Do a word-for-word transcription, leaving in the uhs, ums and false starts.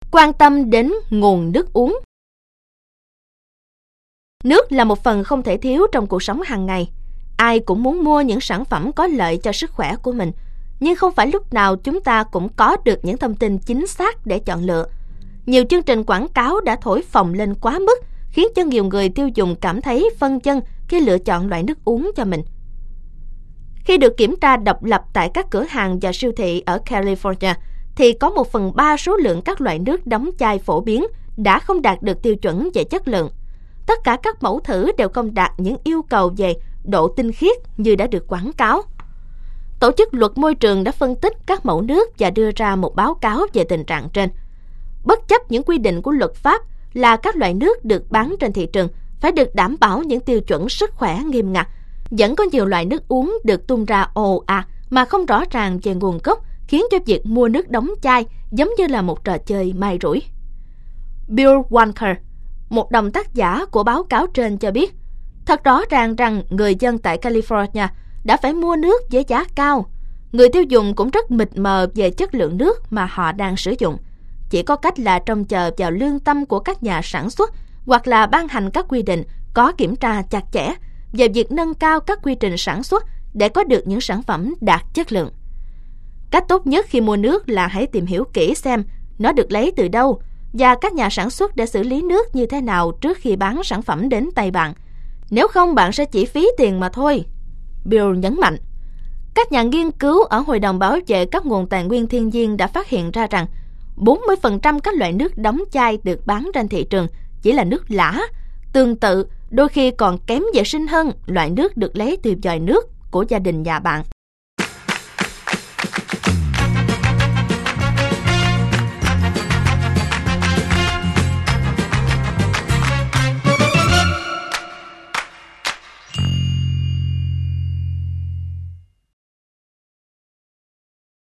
Quan tâm đến nguồn nước uống. Nước là một phần không thể thiếu trong cuộc sống hàng ngày. Ai cũng muốn mua những sản phẩm có lợi cho sức khỏe của mình, nhưng không phải lúc nào chúng ta cũng có được những thông tin chính xác để chọn lựa. Nhiều chương trình quảng cáo đã thổi phồng lên quá mức, khiến cho nhiều người tiêu dùng cảm thấy phân vân khi lựa chọn loại nước uống cho mình. Khi được kiểm tra độc lập tại các cửa hàng và siêu thị ở California, thì có một phần ba số lượng các loại nước đóng chai phổ biến đã không đạt được tiêu chuẩn về chất lượng. Tất cả các mẫu thử đều không đạt những yêu cầu về độ tinh khiết như đã được quảng cáo. Tổ chức Luật Môi trường đã phân tích các mẫu nước và đưa ra một báo cáo về tình trạng trên. Bất chấp những quy định của luật pháp là các loại nước được bán trên thị trường phải được đảm bảo những tiêu chuẩn sức khỏe nghiêm ngặt, vẫn có nhiều loại nước uống được tung ra ồ ạt mà không rõ ràng về nguồn gốc, khiến cho việc mua nước đóng chai giống như là một trò chơi may rủi. Bill Walker, một đồng tác giả của báo cáo trên cho biết, thật rõ ràng rằng người dân tại California đã phải mua nước với giá cao. Người tiêu dùng cũng rất mịt mờ về chất lượng nước mà họ đang sử dụng. Chỉ có cách là trông chờ vào lương tâm của các nhà sản xuất hoặc là ban hành các quy định có kiểm tra chặt chẽ về việc nâng cao các quy trình sản xuất để có được những sản phẩm đạt chất lượng. Cách tốt nhất khi mua nước là hãy tìm hiểu kỹ xem nó được lấy từ đâu và các nhà sản xuất đã xử lý nước như thế nào trước khi bán sản phẩm đến tay bạn. Nếu không, bạn sẽ chỉ phí tiền mà thôi. Bill nhấn mạnh. Các nhà nghiên cứu ở Hội đồng Bảo vệ các nguồn tài nguyên thiên nhiên đã phát hiện ra rằng bốn mươi phần trăm các loại nước đóng chai được bán trên thị trường chỉ là nước lã. Tương tự, đôi khi còn kém vệ sinh hơn loại nước được lấy từ vòi nước của gia đình nhà bạn.